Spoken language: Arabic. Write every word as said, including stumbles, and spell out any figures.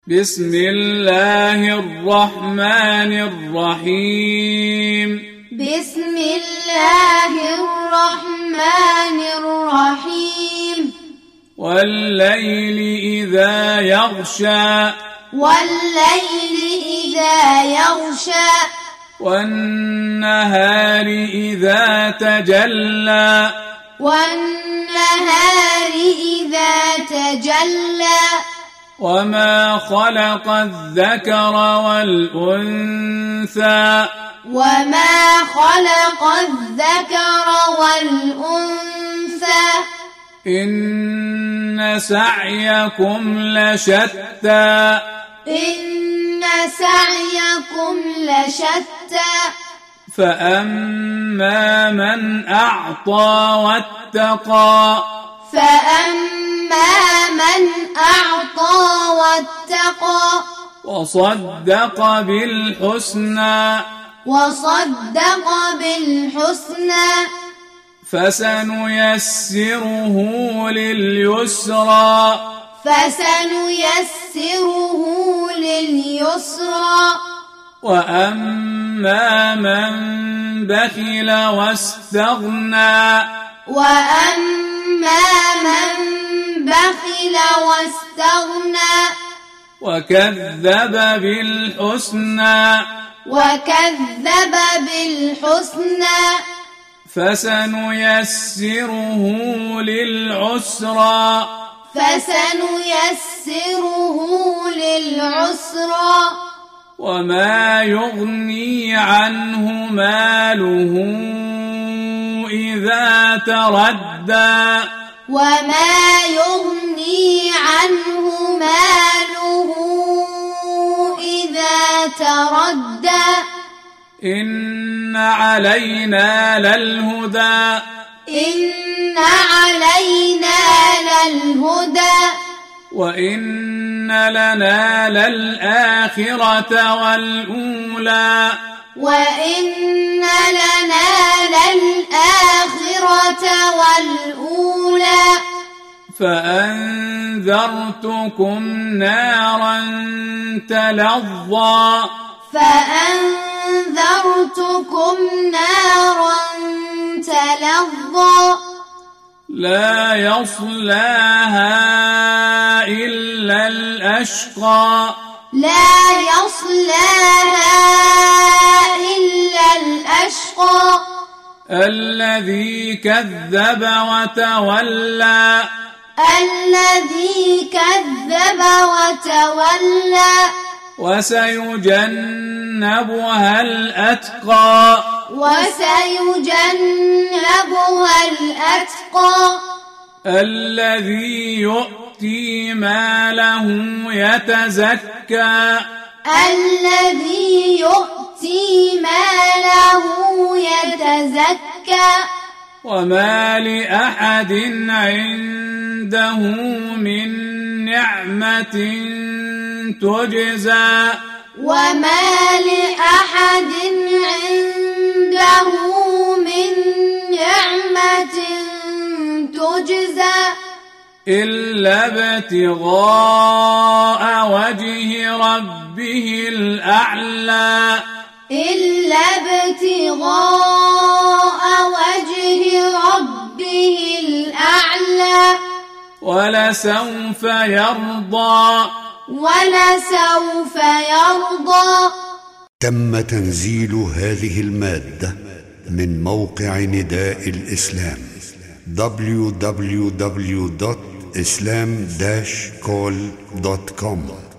بسم الله الرحمن الرحيم بسم الله الرحمن الرحيم والليل إذا يغشى والليل إذا يغشى والنهار إذا تجلى والنهار إذا تجلى وما خلق الذكر والأنثى وما خلق الذكر والأنثى إن سعيكم لشتى إن سعيكم لشتى فأما من أعطى واتقى فأما من أعطى واتقى وصدق بالحسنى وصدق بالحسنى فسنيسره لليسرى فسنيسره لليسرى وأما من بخل واستغنى وأما من بخل واستغنى وكذب بالحسنى وكذب بالحسنى فسنيسره للعسرى فسنيسره للعسرى وما يغني عنه ماله إذا تردى وما يغني عنه ماله إذا تردى إن علينا للهدى إن علينا للهدى وإن لنا للآخرة والأولى وإن لنا للآخرة والأولى فأنذرتكم نارا تلظى فأنذرتكم نارا تلظى لا يصلاها إلا الأشقى لا يصلاها إلا الأشقى الذي كذب وتولى الذي كذب وتولى وسيجنبها الأتقى وسيجنبها الأتقى الذي يؤتي ماله يتزكى الذي يؤتي ماله يتزكى وما لأحد عنده من نعمة تجزى وما لأحد عنده من نعمة تجزى إلا ابتغاء وجه ربه الأعلى إلا ابتغاء وجه ربه الأعلى ولسوف يرضى ولسوف يرضى. تم تنزيل هذه المادة من موقع نداء الإسلام دبليو دبليو دبليو دوت إسلام داش كول دوت كوم.